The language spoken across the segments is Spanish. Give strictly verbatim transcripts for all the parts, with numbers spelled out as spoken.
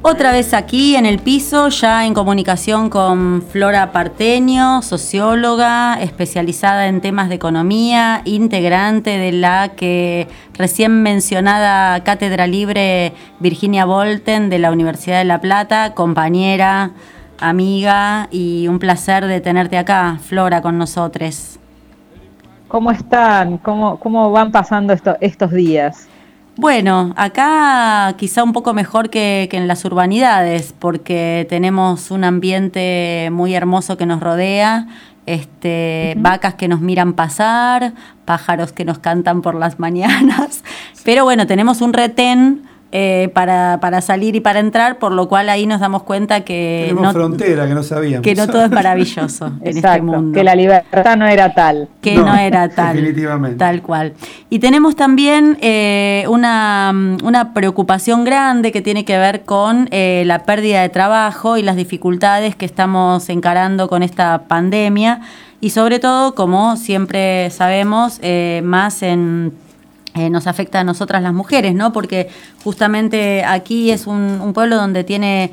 Otra vez aquí en el piso, ya en comunicación con Flora Parteño, socióloga, especializada en temas de economía, integrante de la que recién mencionada Cátedra Libre Virginia Volten de la Universidad de La Plata, compañera, amiga, y un placer de tenerte acá, Flora, con nosotros. ¿Cómo están? ¿Cómo, cómo van pasando esto, estos días? Bueno, acá quizá un poco mejor que, que en las urbanidades, porque tenemos un ambiente muy hermoso que nos rodea, este, uh-huh. vacas que nos miran pasar, pájaros que nos cantan por las mañanas, pero bueno, tenemos un retén eh, para, para salir y para entrar, por lo cual ahí nos damos cuenta que tenemos no, frontera, que no sabíamos. Que no todo es maravilloso en Exacto, este mundo. Que la libertad no era tal. Que no, no era tal. Definitivamente. Tal cual. Y tenemos también eh, una, una preocupación grande que tiene que ver con eh, la pérdida de trabajo y las dificultades que estamos encarando con esta pandemia. Y sobre todo, como siempre sabemos, eh, más en... Eh, nos afecta a nosotras las mujeres, ¿no? Porque justamente aquí es un, un pueblo donde tiene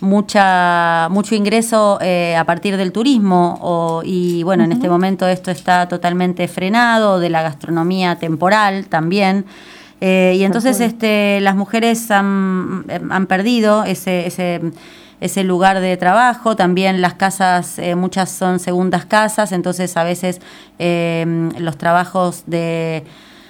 mucha mucho ingreso eh, a partir del turismo o, y bueno, uh-huh. en este momento esto está totalmente frenado, de la gastronomía temporal también. Eh, y entonces este, las mujeres han, han perdido ese, ese, ese lugar de trabajo. También las casas, eh, muchas son segundas casas, entonces a veces eh, los trabajos de...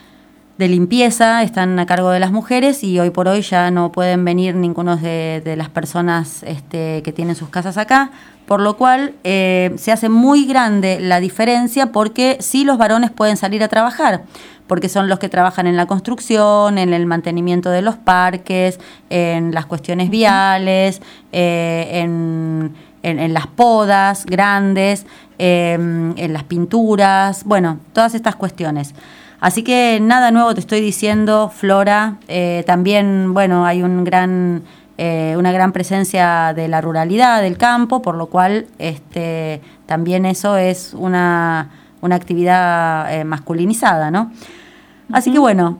de limpieza están a cargo de las mujeres y hoy por hoy ya no pueden venir ninguno de, de las personas este, que tienen sus casas acá, por lo cual eh, se hace muy grande la diferencia porque sí los varones pueden salir a trabajar, porque son los que trabajan en la construcción, en el mantenimiento de los parques, en las cuestiones viales, eh, en, en, en las podas grandes, eh, en las pinturas, bueno, todas estas cuestiones. Así que nada nuevo te estoy diciendo, Flora. Eh, también, bueno, hay un gran, eh, una gran presencia de la ruralidad, del campo, por lo cual este, también eso es una, una actividad eh, masculinizada, ¿no? Así que bueno,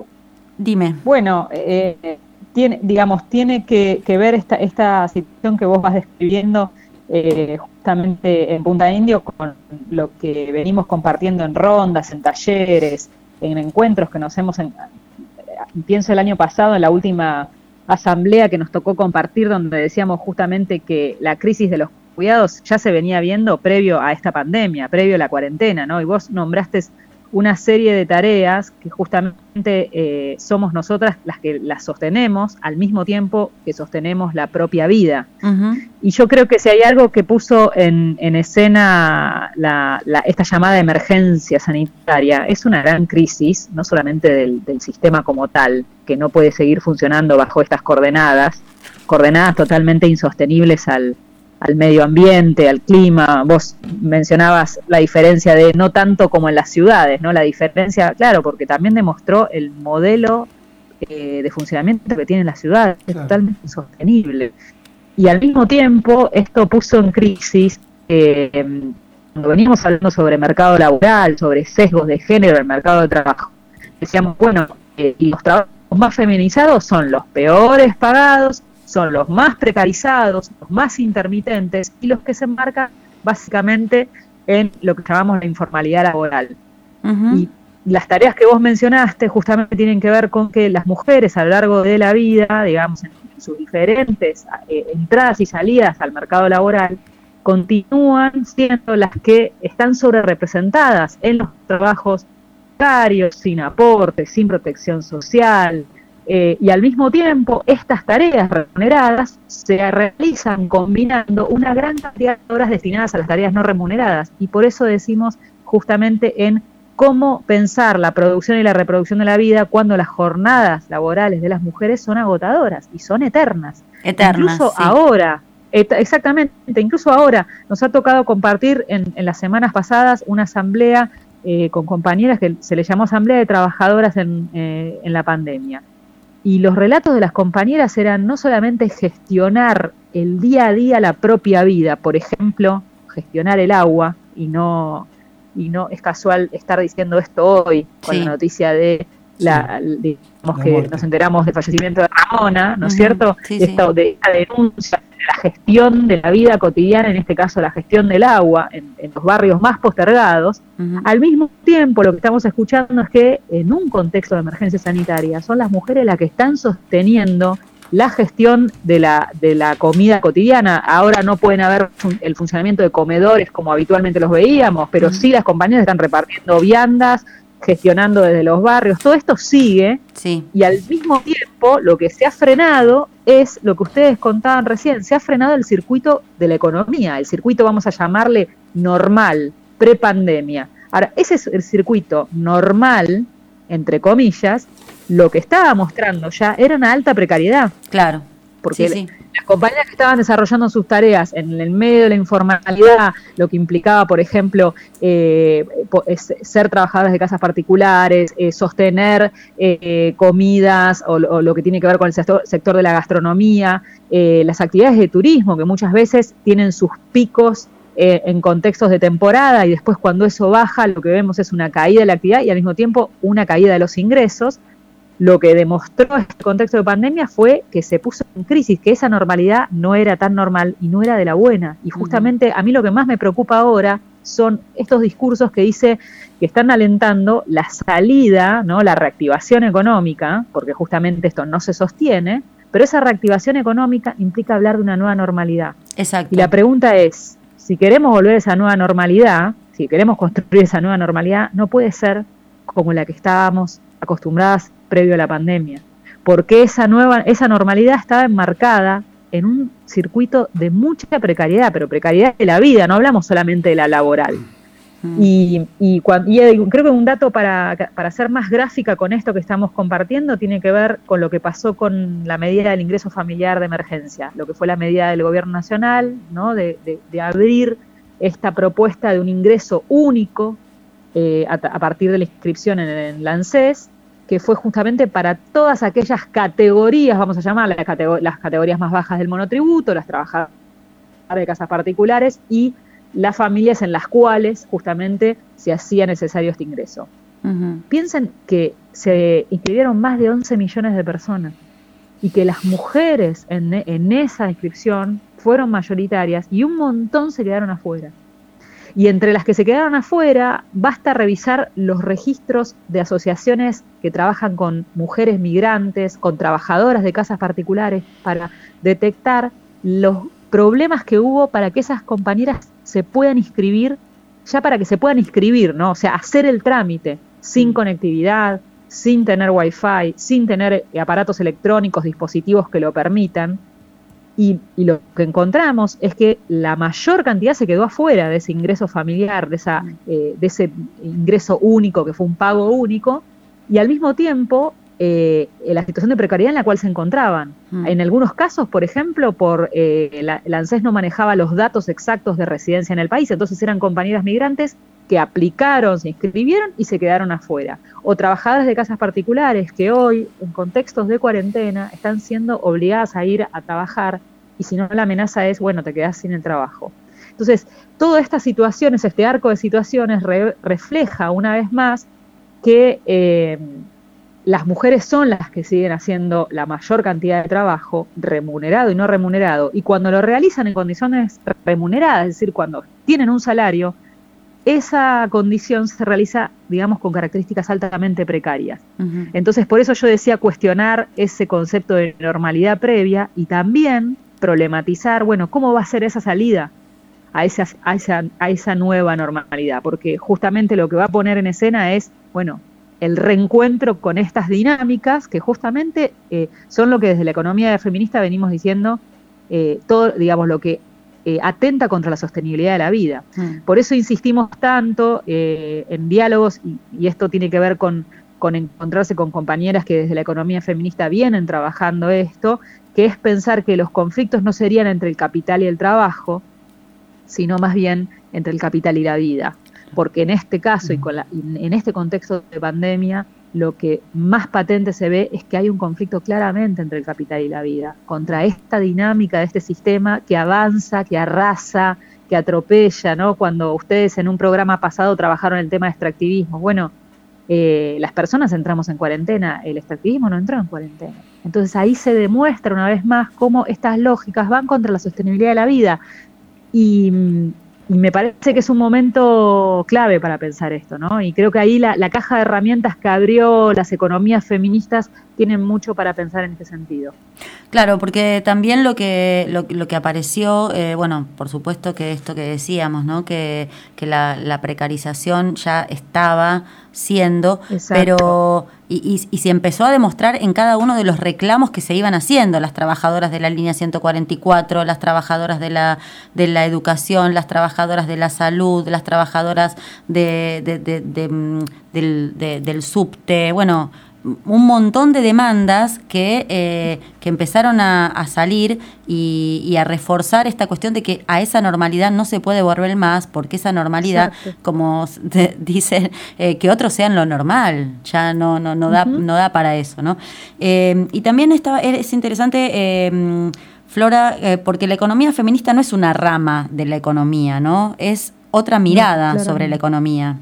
dime. Bueno, eh, tiene, digamos, tiene que, que ver esta, esta situación que vos vas describiendo eh, justamente en Punta Indio con lo que venimos compartiendo en rondas, en talleres, en encuentros que nos hemos, en, pienso el año pasado en la última asamblea que nos tocó compartir, donde decíamos justamente que la crisis de los cuidados ya se venía viendo previo a esta pandemia, previo a la cuarentena, ¿no? Y vos nombraste una serie de tareas que justamente eh, somos nosotras las que las sostenemos al mismo tiempo que sostenemos la propia vida. Uh-huh. Y yo creo que si hay algo que puso en, en escena la, la, esta llamada emergencia sanitaria, es una gran crisis, no solamente del, del sistema como tal, que no puede seguir funcionando bajo estas coordenadas, coordenadas totalmente insostenibles al al medio ambiente, al clima. Vos mencionabas la diferencia de no tanto como en las ciudades, ¿no? La diferencia, claro, porque también demostró el modelo eh, de funcionamiento que tienen las ciudades, claro. Es totalmente insostenible. Y al mismo tiempo, esto puso en crisis, eh, cuando veníamos hablando sobre mercado laboral, sobre sesgos de género en el mercado de trabajo, decíamos, bueno, eh, y los trabajos más feminizados son los peores pagados, son los más precarizados, los más intermitentes y los que se enmarcan básicamente en lo que llamamos la informalidad laboral. Uh-huh. Y las tareas que vos mencionaste justamente tienen que ver con que las mujeres a lo largo de la vida, digamos, en, en sus diferentes eh, entradas y salidas al mercado laboral, continúan siendo las que están sobrerepresentadas en los trabajos precarios, sin aporte, sin protección social. Eh, y al mismo tiempo, estas tareas remuneradas se realizan combinando una gran cantidad de horas destinadas a las tareas no remuneradas. Y por eso decimos justamente en cómo pensar la producción y la reproducción de la vida cuando las jornadas laborales de las mujeres son agotadoras y son eternas. Eternas, incluso sí. ahora, et- exactamente, incluso ahora nos ha tocado compartir en, en las semanas pasadas una asamblea eh, con compañeras que se le llamó Asamblea de Trabajadoras en, eh, en la pandemia. Y los relatos de las compañeras eran no solamente gestionar el día a día la propia vida, por ejemplo, gestionar el agua, y no y no es casual estar diciendo esto hoy, con sí. la noticia de la, sí. digamos la que muerte. Nos enteramos del fallecimiento de Ramona, ¿no es uh-huh. cierto? Sí, esta, sí. De esta denuncia de la gestión de la vida cotidiana, en este caso la gestión del agua, en, en los barrios más postergados. Uh-huh. Al mismo tiempo, lo que estamos escuchando es que en un contexto de emergencia sanitaria son las mujeres las que están sosteniendo la gestión de la, de la comida cotidiana. Ahora no pueden haber fun- el funcionamiento de comedores como habitualmente los veíamos, pero uh-huh. sí las compañías están repartiendo viandas, gestionando desde los barrios. Todo esto sigue, sí. Y al mismo tiempo lo que se ha frenado es lo que ustedes contaban recién, se ha frenado el circuito de la economía, el circuito, vamos a llamarle normal, prepandemia. Ahora, ese es el circuito normal, entre comillas, lo que estaba mostrando ya era una alta precariedad. Claro. Porque sí, sí. las compañías que estaban desarrollando sus tareas en el medio de la informalidad, lo que implicaba, por ejemplo, eh, ser trabajadoras de casas particulares, eh, sostener eh, comidas o, o lo que tiene que ver con el sector, sector de la gastronomía, eh, las actividades de turismo, que muchas veces tienen sus picos eh, en contextos de temporada y después cuando eso baja lo que vemos es una caída de la actividad y al mismo tiempo una caída de los ingresos. Lo que demostró este contexto de pandemia fue que se puso en crisis, que esa normalidad no era tan normal y no era de la buena. Y justamente a mí lo que más me preocupa ahora son estos discursos que dice que están alentando la salida, ¿no? La reactivación económica, porque justamente esto no se sostiene, pero esa reactivación económica implica hablar de una nueva normalidad. Exacto. Y la pregunta es, si queremos volver a esa nueva normalidad, si queremos construir esa nueva normalidad, no puede ser como la que estábamos acostumbradas previo a la pandemia, porque esa nueva, esa normalidad estaba enmarcada en un circuito de mucha precariedad, pero precariedad de la vida, no hablamos solamente de la laboral. Mm. Y, y, y creo que un dato para, para ser más gráfica con esto que estamos compartiendo tiene que ver con lo que pasó con la medida del ingreso familiar de emergencia, lo que fue la medida del gobierno nacional, ¿no? de, de, de abrir esta propuesta de un ingreso único eh, a, a partir de la inscripción en, en la ANSES, que fue justamente para todas aquellas categorías, vamos a llamar las, categor- las categorías más bajas del monotributo, las trabajadoras de casas particulares y las familias en las cuales justamente se hacía necesario este ingreso. Uh-huh. Piensen que se inscribieron más de once millones de personas y que las mujeres en, en esa inscripción fueron mayoritarias y un montón se quedaron afuera. Y entre las que se quedaron afuera, basta revisar los registros de asociaciones que trabajan con mujeres migrantes, con trabajadoras de casas particulares, para detectar los problemas que hubo para que esas compañeras se puedan inscribir, ya para que se puedan inscribir, ¿no? O sea, hacer el trámite sin conectividad, sin tener wifi, sin tener aparatos electrónicos, dispositivos que lo permitan. Y, y lo que encontramos es que la mayor cantidad se quedó afuera de ese ingreso familiar, de, esa, eh, de ese ingreso único, que fue un pago único, y al mismo tiempo eh, la situación de precariedad en la cual se encontraban. Mm. En algunos casos, por ejemplo, por eh, la, la ANSES no manejaba los datos exactos de residencia en el país, entonces eran compañeras migrantes que aplicaron, se inscribieron y se quedaron afuera. O trabajadoras de casas particulares que hoy, en contextos de cuarentena, están siendo obligadas a ir a trabajar y si no la amenaza es, bueno, te quedás sin el trabajo. Entonces, todas estas situaciones, este arco de situaciones re, refleja una vez más que eh, las mujeres son las que siguen haciendo la mayor cantidad de trabajo, remunerado y no remunerado, y cuando lo realizan en condiciones remuneradas, es decir, cuando tienen un salario, esa condición se realiza, digamos, con características altamente precarias. Uh-huh. Entonces, por eso yo decía cuestionar ese concepto de normalidad previa y también problematizar, bueno, ¿cómo va a ser esa salida a esa, a esa, a esa nueva normalidad? Porque justamente lo que va a poner en escena es, bueno, el reencuentro con estas dinámicas que justamente eh, son lo que desde la economía feminista venimos diciendo, eh, todo, digamos, lo que Eh, atenta contra la sostenibilidad de la vida. Mm. Por eso insistimos tanto eh, en diálogos, y, y esto tiene que ver con, con encontrarse con compañeras que desde la economía feminista vienen trabajando esto, que es pensar que los conflictos no serían entre el capital y el trabajo, sino más bien entre el capital y la vida. Porque en este caso mm. y con la, en este contexto de pandemia, lo que más patente se ve es que hay un conflicto claramente entre el capital y la vida, contra esta dinámica de este sistema que avanza, que arrasa, que atropella, ¿no? Cuando ustedes en un programa pasado trabajaron el tema de extractivismo, bueno, eh, las personas entramos en cuarentena, el extractivismo no entró en cuarentena. Entonces ahí se demuestra una vez más cómo estas lógicas van contra la sostenibilidad de la vida. Y, y me parece que es un momento clave para pensar esto, ¿no? Y creo que ahí la, la caja de herramientas que abrió las economías feministas tienen mucho para pensar en este sentido. Claro, porque también lo que lo, lo que apareció, eh, bueno, por supuesto que esto que decíamos, ¿no? Que, que la, la precarización ya estaba siendo, Exacto. pero y, y, y se empezó a demostrar en cada uno de los reclamos que se iban haciendo, las trabajadoras de la línea ciento cuarenta y cuatro, las trabajadoras de la de la educación, las trabajadoras de la salud, las trabajadoras de, de, de, de, de del, de, del subte, bueno, un montón de demandas que, eh, que empezaron a, a salir y, y a reforzar esta cuestión de que a esa normalidad no se puede volver más, porque esa normalidad, Exacto. como te, dicen, eh, que otros sean lo normal, ya no no no da, uh-huh. no da para eso, ¿no? Eh, y también está, es interesante, eh, Flora, eh, porque la economía feminista no es una rama de la economía, ¿no? Es otra mirada no, sobre la economía.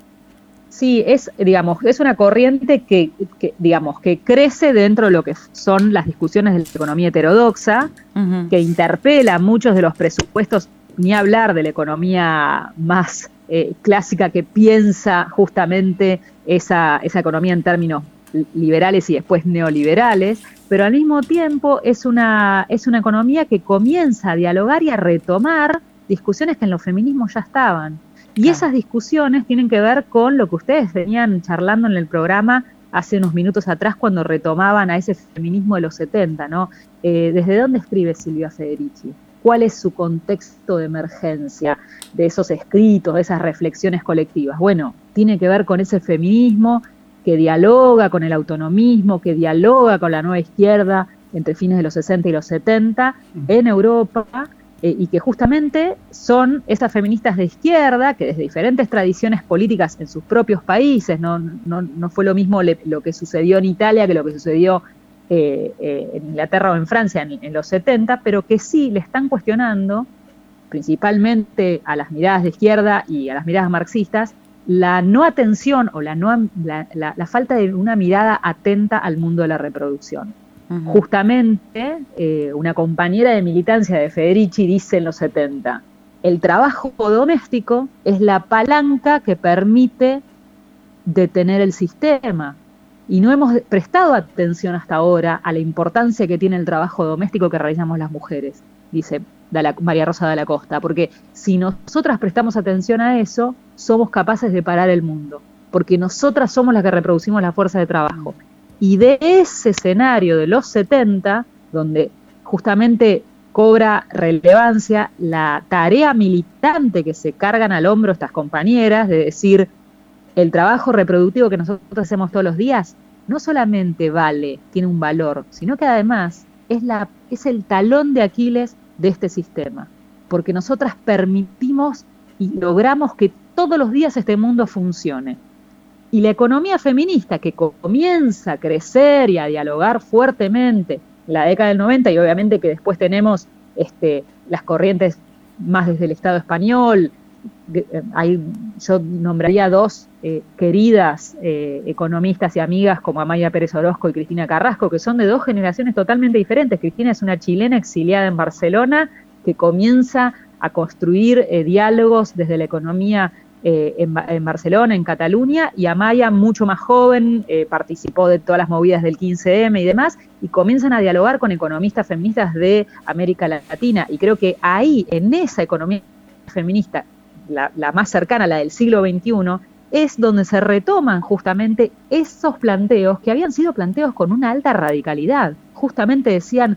Sí, es, digamos, es una corriente que, que, digamos, que crece dentro de lo que son las discusiones de la economía heterodoxa, uh-huh. que interpela muchos de los presupuestos, ni hablar de la economía más eh, clásica que piensa justamente esa, esa economía en términos liberales y después neoliberales, pero al mismo tiempo es una, es una economía que comienza a dialogar y a retomar discusiones que en los feminismos ya estaban. Y claro. esas discusiones tienen que ver con lo que ustedes venían charlando en el programa hace unos minutos atrás cuando retomaban a ese feminismo de los setenta, ¿no? Eh, ¿Desde dónde escribe Silvia Federici? ¿Cuál es su contexto de emergencia de esos escritos, de esas reflexiones colectivas? Bueno, tiene que ver con ese feminismo que dialoga con el autonomismo, que dialoga con la nueva izquierda entre fines de los sesenta y los setenta en Europa, Eh, y que justamente son esas feministas de izquierda que desde diferentes tradiciones políticas en sus propios países, no, no, no fue lo mismo le, lo que sucedió en Italia que lo que sucedió eh, eh, en Inglaterra o en Francia en, en los setenta, pero que sí le están cuestionando, principalmente a las miradas de izquierda y a las miradas marxistas, la no atención o la, no, la, la, la falta de una mirada atenta al mundo de la reproducción. Uh-huh. Justamente, eh, una compañera de militancia de Federici dice en los setenta, el trabajo doméstico es la palanca que permite detener el sistema. Y no hemos prestado atención hasta ahora a la importancia que tiene el trabajo doméstico que realizamos las mujeres, dice María Rosa de la Costa, porque si nosotras prestamos atención a eso, somos capaces de parar el mundo, porque nosotras somos las que reproducimos la fuerza de trabajo. Y de ese escenario de los setenta, donde justamente cobra relevancia la tarea militante que se cargan al hombro estas compañeras, de decir, el trabajo reproductivo que nosotros hacemos todos los días, no solamente vale, tiene un valor, sino que además es, la, es el talón de Aquiles de este sistema, porque nosotras permitimos y logramos que todos los días este mundo funcione. Y la economía feminista, que comienza a crecer y a dialogar fuertemente en la década del noventa, y obviamente que después tenemos este, las corrientes más desde el Estado español, hay, yo nombraría dos eh, queridas eh, economistas y amigas como Amaya Pérez Orozco y Cristina Carrasco, que son de dos generaciones totalmente diferentes. Cristina es una chilena exiliada en Barcelona que comienza a construir eh, diálogos desde la economía Eh, en, en Barcelona, en Cataluña, y Amaya, mucho más joven, eh, participó de todas las movidas del quince eme y demás, y comienzan a dialogar con economistas feministas de América Latina, y creo que ahí, en esa economía feminista, la, la más cercana, la del siglo veintiuno, es donde se retoman justamente esos planteos que habían sido planteos con una alta radicalidad. Justamente decían,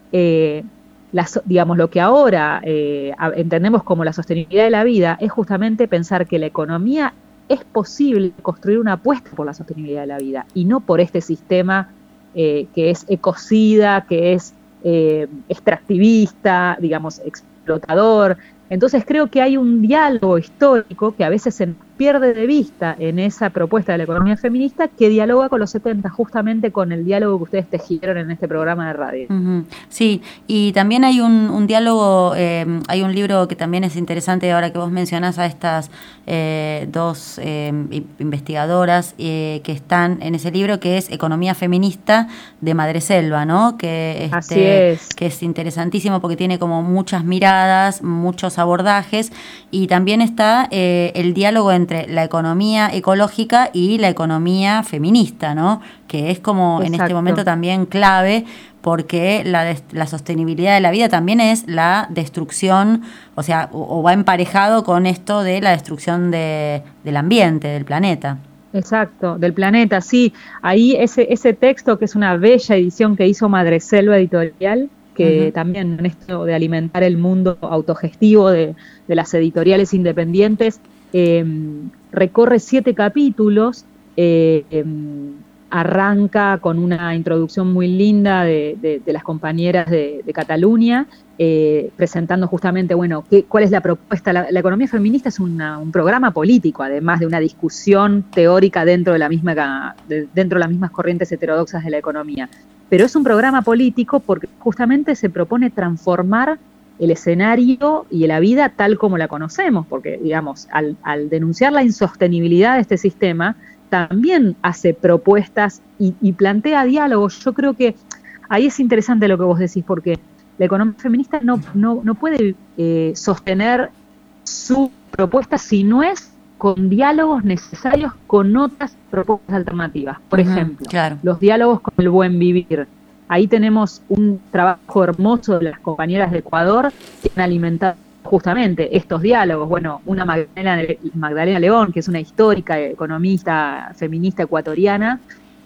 eh, Las, digamos, lo que ahora eh, entendemos como la sostenibilidad de la vida es justamente pensar que la economía es posible construir una apuesta por la sostenibilidad de la vida y no por este sistema eh, que es ecocida, que es eh, extractivista, digamos, explotador. Entonces creo que hay un diálogo histórico que a veces se pierde de vista en esa propuesta de la economía feminista que dialoga con los setenta, justamente con el diálogo que ustedes tejieron en este programa de radio. Uh-huh. Sí, y también hay un, un diálogo, eh, hay un libro que también es interesante ahora que vos mencionás a estas eh, dos eh, investigadoras eh, que están en ese libro, que es Economía Feminista de Madreselva, ¿no? Que, este, Así es. que es interesantísimo porque tiene como muchas miradas, muchos abordajes, y también está eh, el diálogo entre la economía ecológica y la economía feminista, ¿no? Que es como Exacto. en este momento también clave, porque la, de, la sostenibilidad de la vida también es la destrucción, o sea, o, o va emparejado con esto de la destrucción de, del ambiente, del planeta. Exacto, del planeta, sí. Ahí ese, ese texto, que es una bella edición que hizo Madreselva Editorial, que uh-huh. también en esto de alimentar el mundo autogestivo de, de las editoriales independientes, eh, recorre siete capítulos, eh, eh, arranca con una introducción muy linda de, de, de las compañeras de, de Cataluña, eh, presentando justamente, bueno, qué, cuál es la propuesta. La, la economía feminista es una, un programa político, además de una discusión teórica dentro de, la misma, de, dentro de las mismas corrientes heterodoxas de la economía. Pero es un programa político porque justamente se propone transformar el escenario y la vida tal como la conocemos, porque, digamos, al, al denunciar la insostenibilidad de este sistema, también hace propuestas y, y plantea diálogos. Yo creo que ahí es interesante lo que vos decís, porque la economía feminista no, no, no puede eh, sostener su propuesta si no es con diálogos necesarios con otras propuestas alternativas. Por uh-huh, ejemplo, claro. los diálogos con el buen vivir. Ahí tenemos un trabajo hermoso de las compañeras de Ecuador que han alimentado justamente estos diálogos. Bueno, una Magdalena, Magdalena León, que es una histórica economista feminista ecuatoriana,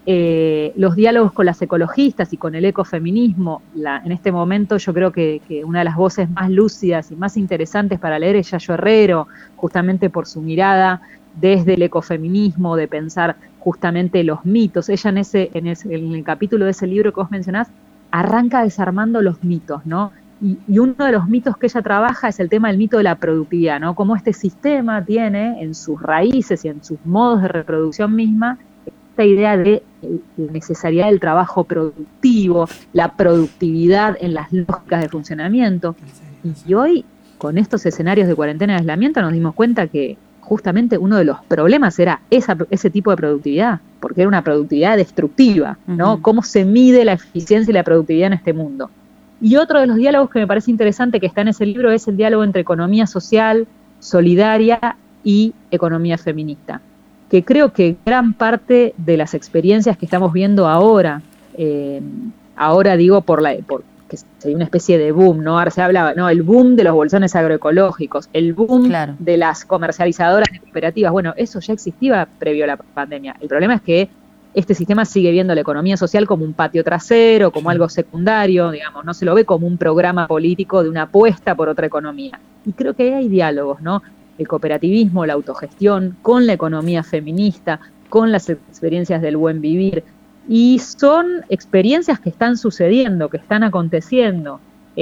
eh, los diálogos con las ecologistas y con el ecofeminismo. La, en este momento yo creo que, que una de las voces más lúcidas y más interesantes para leer es Yayo Herrero, justamente por su mirada desde el ecofeminismo, de pensar justamente los mitos. Ella en ese, en ese, en el capítulo de ese libro que vos mencionás, arranca desarmando los mitos, ¿no? Y, y uno de los mitos que ella trabaja es el tema del mito de la productividad, ¿no? Cómo este sistema tiene en sus raíces y en sus modos de reproducción misma esta idea de la necesidad del trabajo productivo, la productividad en las lógicas de funcionamiento. Y hoy, con estos escenarios de cuarentena y aislamiento, nos dimos cuenta que justamente uno de los problemas era esa, ese tipo de productividad, porque era una productividad destructiva, ¿no? Uh-huh. Cómo se mide la eficiencia y la productividad en este mundo. Y otro de los diálogos que me parece interesante que está en ese libro es el diálogo entre economía social, solidaria y economía feminista, que creo que gran parte de las experiencias que estamos viendo ahora, eh, ahora digo por la por que hay una especie de boom, ¿no? Ahora se habla, no, el boom de los bolsones agroecológicos, el boom claro. de las comercializadoras de cooperativas. Bueno, eso ya existía previo a la pandemia. El problema es que este sistema sigue viendo la economía social como un patio trasero, como algo secundario, digamos, no se lo ve como un programa político de una apuesta por otra economía. Y creo que ahí hay diálogos, ¿no? El cooperativismo, la autogestión, con la economía feminista, con las experiencias del buen vivir. Y son experiencias que están sucediendo, que están aconteciendo.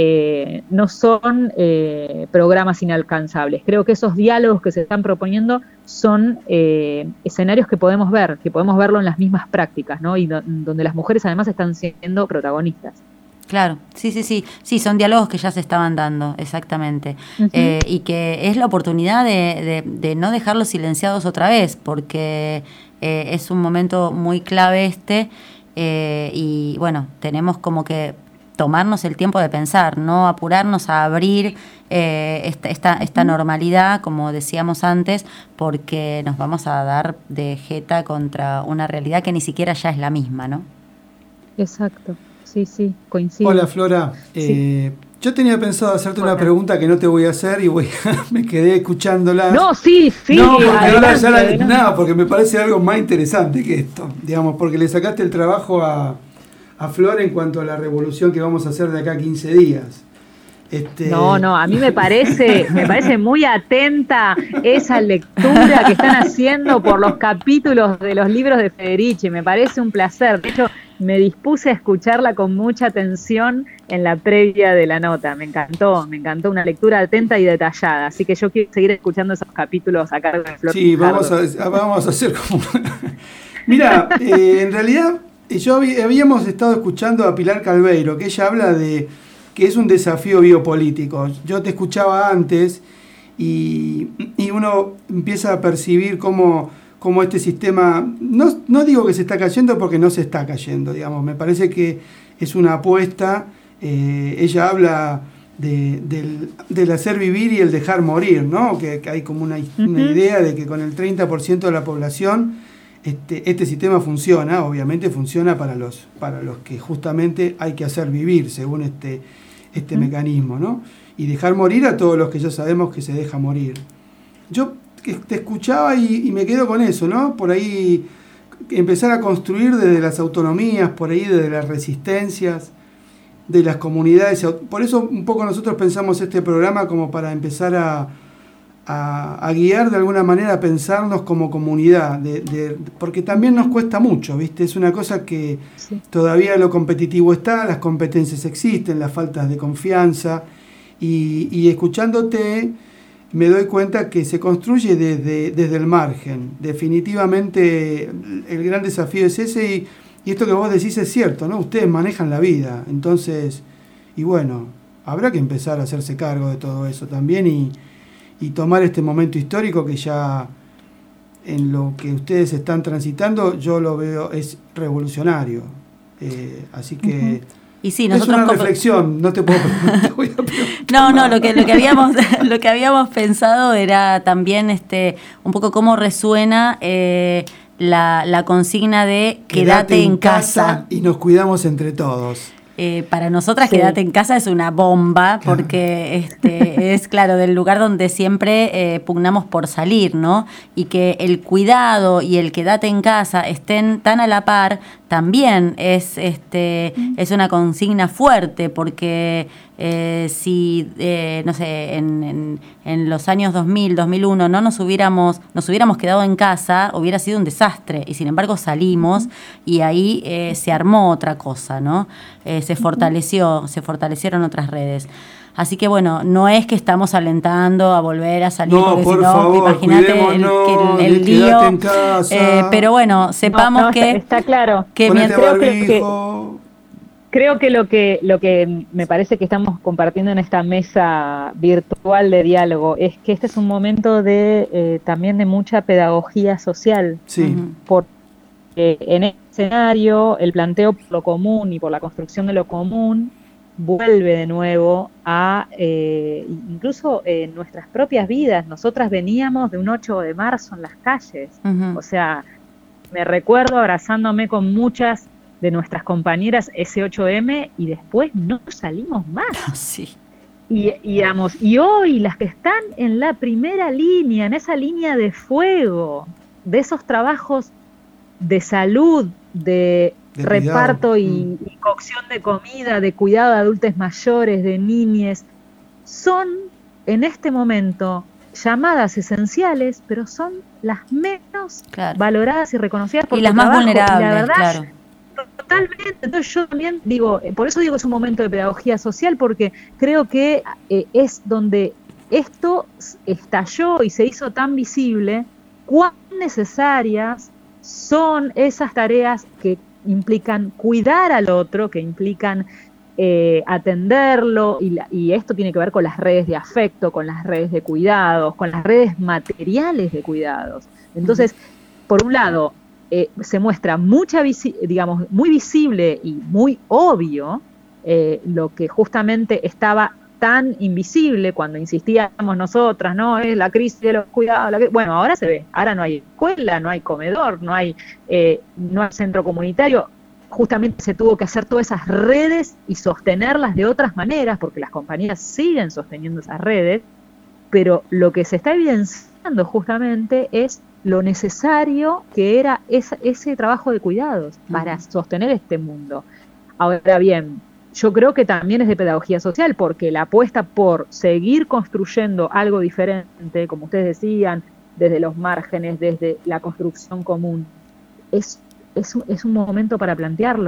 Eh, no son eh, programas inalcanzables. Creo que esos diálogos que se están proponiendo son eh, escenarios que podemos ver, que podemos verlo en las mismas prácticas, ¿no? Y do- donde las mujeres además están siendo protagonistas. Claro, sí, sí, sí, sí, son diálogos que ya se estaban dando, exactamente, uh-huh. eh, y que es la oportunidad de, de, de no dejarlos silenciados otra vez, porque eh, es un momento muy clave este, eh, y bueno, tenemos como que tomarnos el tiempo de pensar, no apurarnos a abrir eh, esta, esta, esta normalidad, como decíamos antes, porque nos vamos a dar de jeta contra una realidad que ni siquiera ya es la misma, ¿no? Exacto. Sí, sí, coincido. Hola, Flora. Sí. Eh, yo tenía pensado hacerte Hola. una pregunta que no te voy a hacer y voy me quedé escuchándola. No, sí, sí. No, porque, adelante, ahora ya la, no, porque me parece algo más interesante que esto, digamos, porque le sacaste el trabajo a, a Flora en cuanto a la revolución que vamos a hacer de acá a quince días. Este... No, no, a mí me parece, me parece muy atenta esa lectura que están haciendo por los capítulos de los libros de Federici. Me parece un placer. De hecho, me dispuse a escucharla con mucha atención en la previa de la nota. Me encantó, me encantó, una lectura atenta y detallada. Así que yo quiero seguir escuchando esos capítulos a cargo de Flor. Sí, vamos a, vamos a hacer como... Mira, eh, en realidad yo habíamos estado escuchando a Pilar Calveiro, que ella habla de que es un desafío biopolítico. Yo te escuchaba antes y, y uno empieza a percibir cómo... como este sistema, no, no digo que se está cayendo porque no se está cayendo, digamos, me parece que es una apuesta, eh, ella habla de, del, del hacer vivir y el dejar morir, ¿no? Que, que hay como una, uh-huh. una idea de que con el treinta por ciento de la población este, este sistema funciona, obviamente funciona para los, para los que justamente hay que hacer vivir, según este, este uh-huh. mecanismo, ¿no? Y dejar morir a todos los que ya sabemos que se deja morir. Yo que te escuchaba y, y me quedo con eso, ¿no? Por ahí empezar a construir desde las autonomías, por ahí desde las resistencias, de las comunidades. Por eso un poco nosotros pensamos este programa como para empezar a, a, a guiar de alguna manera, a pensarnos como comunidad, de, de, porque también nos cuesta mucho, ¿viste? Es una cosa que sí. Todavía lo competitivo está, las competencias existen, las faltas de confianza, y, y escuchándote me doy cuenta que se construye desde, desde el margen. Definitivamente el gran desafío es ese, y, y esto que vos decís es cierto, ¿no? Ustedes manejan la vida, entonces, y bueno, habrá que empezar a hacerse cargo de todo eso también y, y tomar este momento histórico que ya en lo que ustedes están transitando, yo lo veo, es revolucionario. Eh, así que... Uh-huh. Y sí, nosotros es una como... reflexión, no te puedo no te voy a preguntar. No, no, lo que lo que habíamos lo que habíamos pensado era también este un poco cómo resuena eh, la, la consigna de quédate, quédate en casa. casa y nos cuidamos entre todos. Eh, para nosotras sí. Quédate en casa es una bomba, claro. Porque este es, claro, del lugar donde siempre eh, pugnamos por salir, ¿no? Y que el cuidado y el quédate en casa estén tan a la par, también es, este, mm. es una consigna fuerte, porque eh, si, eh, no sé, en, en, en los años dos mil, dos mil uno no nos hubiéramos, nos hubiéramos quedado en casa, hubiera sido un desastre, y sin embargo salimos, mm. y ahí eh, se armó otra cosa, ¿no? Eh, se fortaleció, se fortalecieron otras redes. Así que bueno, no es que estamos alentando a volver a salir, no, porque por si no, favor, imagínate el, el, el lío. En casa. Eh, pero bueno, sepamos no, no, que está, está claro. Que mientras creo que, creo que lo que lo que me parece que estamos compartiendo en esta mesa virtual de diálogo es que este es un momento de eh, también de mucha pedagogía social. Sí. Porque eh, en este escenario el planteo por lo común y por la construcción de lo común vuelve de nuevo a, eh, incluso en nuestras propias vidas. Nosotras veníamos de un ocho de marzo en las calles, uh-huh. O sea, me recuerdo abrazándome con muchas de nuestras compañeras ese ocho eme y después no salimos más. Sí. Y, y, digamos, y hoy las que están en la primera línea, en esa línea de fuego, de esos trabajos de salud, de... De reparto y, mm. y cocción de comida, de cuidado de adultos mayores, de niñes, son en este momento llamadas esenciales, pero son las menos claro. valoradas y reconocidas por y las trabajo. más vulnerables, y la verdad, claro. Totalmente. Entonces yo también digo, por eso digo que es un momento de pedagogía social, porque creo que eh, es donde esto estalló y se hizo tan visible, cuán necesarias son esas tareas que implican cuidar al otro, que implican eh, atenderlo, y, la, y esto tiene que ver con las redes de afecto, con las redes de cuidados, con las redes materiales de cuidados. Entonces, por un lado, eh, se muestra mucha, visi- digamos, muy visible y muy obvio eh, lo que justamente estaba tan invisible cuando insistíamos nosotras, ¿no? Es la crisis de los cuidados. La que... Bueno, ahora se ve, ahora no hay escuela, no hay comedor, no hay, eh, no hay centro comunitario. Justamente se tuvo que hacer todas esas redes y sostenerlas de otras maneras, porque las compañías siguen sosteniendo esas redes, pero lo que se está evidenciando justamente es lo necesario que era ese, ese trabajo de cuidados para uh-huh. sostener este mundo. Ahora bien, yo creo que también es de pedagogía social, porque la apuesta por seguir construyendo algo diferente, como ustedes decían, desde los márgenes, desde la construcción común, es, es, un, es un momento para plantearlo.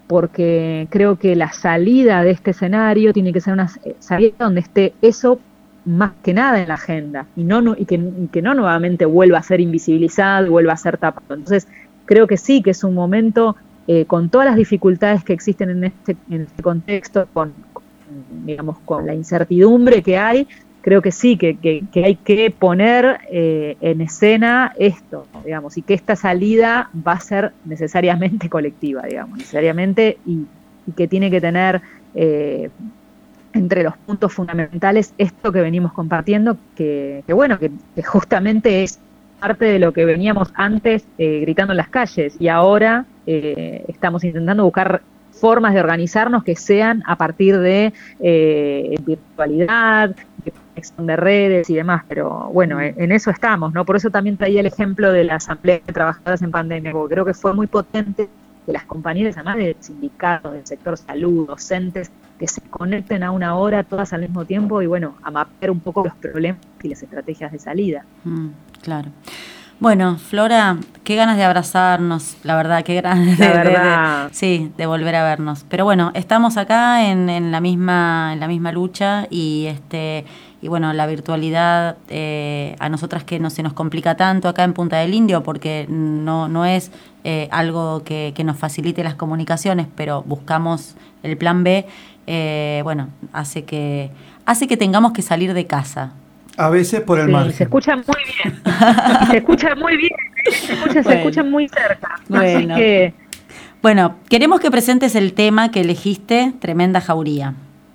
porque creo que la salida de este escenario tiene que ser una salida donde esté eso más que nada en la agenda, y, no, y, que, y que no nuevamente vuelva a ser invisibilizado, vuelva a ser tapado. Entonces, creo que sí, que es un momento, eh, con todas las dificultades que existen en este, en este contexto, con, con, digamos, con la incertidumbre que hay, creo que sí, que, que, que hay que poner eh, en escena esto, digamos, y que esta salida va a ser necesariamente colectiva, digamos, necesariamente, y, y que tiene que tener eh, entre los puntos fundamentales esto que venimos compartiendo, que, que bueno, que, que justamente es parte de lo que veníamos antes eh, gritando en las calles, y ahora eh, estamos intentando buscar formas de organizarnos que sean a partir de eh, virtualidad, de conexión de redes y demás, pero bueno, en, en eso estamos, ¿no? Por eso también traía el ejemplo de la Asamblea de Trabajadoras en Pandemia, porque creo que fue muy potente que las compañeras, además de sindicatos, del sector salud, docentes, que se conecten a una hora todas al mismo tiempo y bueno, a mapear un poco los problemas y las estrategias de salida. Mm, claro. Bueno, Flora, qué ganas de abrazarnos, la verdad, qué ganas de, la verdad. de, de, sí, de volver a vernos. Pero bueno, estamos acá en, en la misma, en la misma lucha y este y bueno, la virtualidad eh, a nosotras que no se nos complica tanto acá en Punta del Indio porque no, no es eh, algo que, que nos facilite las comunicaciones, pero buscamos el plan B, eh, bueno, hace que hace que tengamos que salir de casa. A veces por el sí, margen. Se escucha muy bien. se escucha muy bien. Se escucha, bueno. se escucha muy cerca. Bueno. Así que... bueno, queremos que presentes el tema que elegiste, Tremenda Jauría.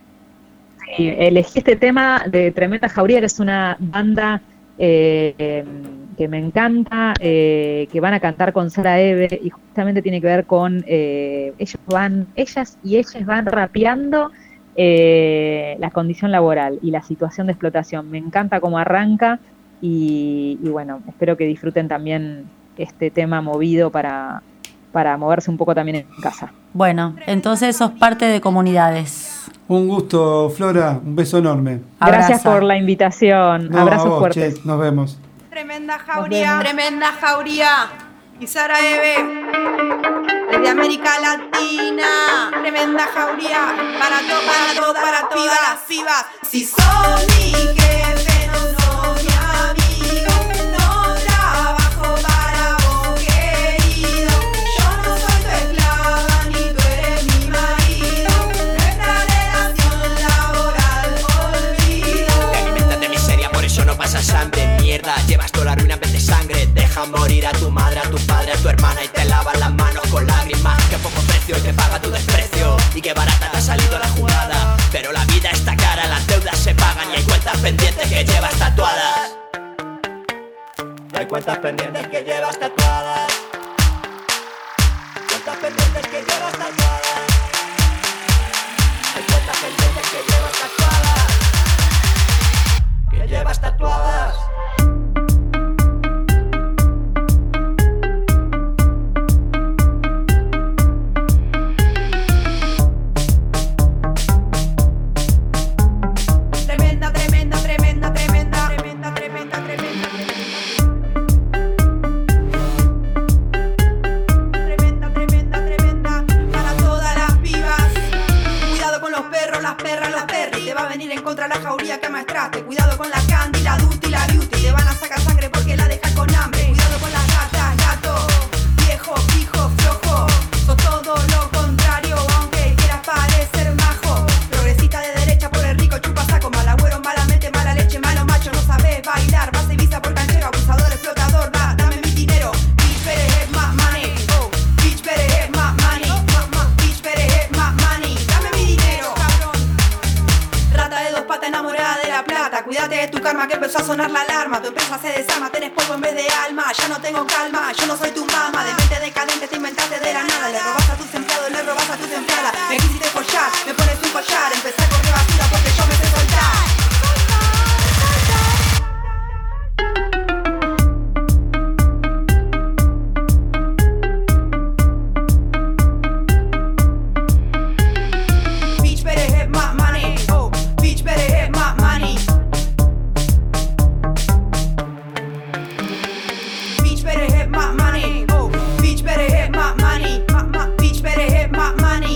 Sí, elegí este tema de Tremenda Jauría, que es una banda eh, eh, que me encanta, eh, que van a cantar con Sara Eve, y justamente tiene que ver con eh, ellos van, ellas y ellas van rapeando Eh, la condición laboral y la situación de explotación. Me encanta cómo arranca y, y bueno, espero que disfruten también este tema movido para, para moverse un poco también en casa. Bueno, entonces sos parte de Comunidades. Un gusto, Flora, un beso enorme. Gracias Abraza. por la invitación. No, Abrazos vos, fuertes. Che, nos vemos. Tremenda Jauría, Tremenda Jauría. Y Sara Eve, desde América Latina. Tremenda Jauría, para todas, para todas, para todas las pibas. Si son mi jefe, no son mi amigo. No trabajo para vos, querido. Yo no soy tu esclava, ni tú eres mi marido. Nuestra relación laboral, olvido. Te alimentas de miseria, por eso no pasas hambre. Mierda, llevas toda la ruina en vez de sangre. Deja morir a tu madre, a tu padre, a tu hermana y te lavas las manos con lágrimas. Que poco precio y te paga tu desprecio. Y que barata te ha salido la jugada. Pero la vida está cara, las deudas se pagan y hay cuentas pendientes que llevas tatuadas. Y hay cuentas pendientes que llevas tatuadas. Cuentas pendientes que llevas tatuadas. Hay cuentas pendientes que llevas tatuadas. Que llevas tatuadas. Bitch better hit my money.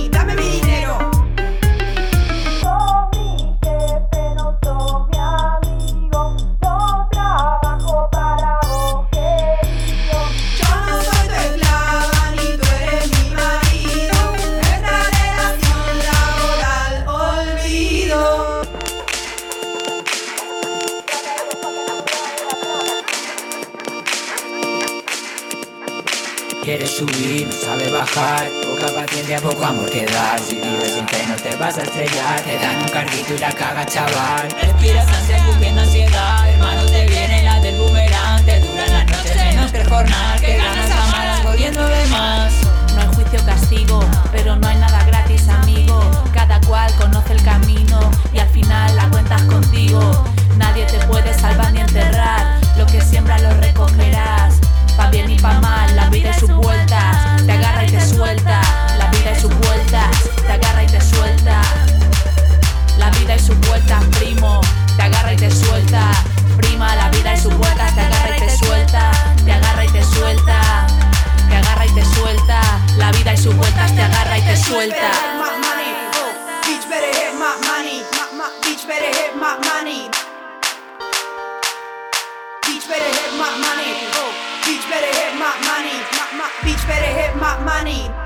quiere subir, no sabe bajar. Poca paciencia, poco amor que dar. Si vives sin fe no te vas a estrellar. Te dan un carguito y la caga, chaval. Respiras ansia, cubriendo ansiedad. Hermano, te viene la del boomerang. Te duran las noches menos tres jornadas. Que ganas a malas jodiendo de más. No hay juicio castigo, pero no hay nada gratis, amigo. Cada cual conoce el camino y al final la cuentas contigo. Nadie te puede salvar ni enterrar. Lo que siembras lo recogerás. Pa' bien y pa' mal, la vida y sus vueltas. Te agarra y te suelta. La vida y sus vueltas. Te agarra y te suelta. La vida y sus vueltas, primo. Te agarra y te suelta. Prima, la vida y sus vueltas. Te agarra y te suelta. Te agarra y te suelta. Te agarra y te suelta. La vida y sus vueltas. Te agarra y te suelta. Bitch better hit my money. Bitch better hit my money. Bitch better hit my money. Bitch better hit my money. Bitch better hit my money.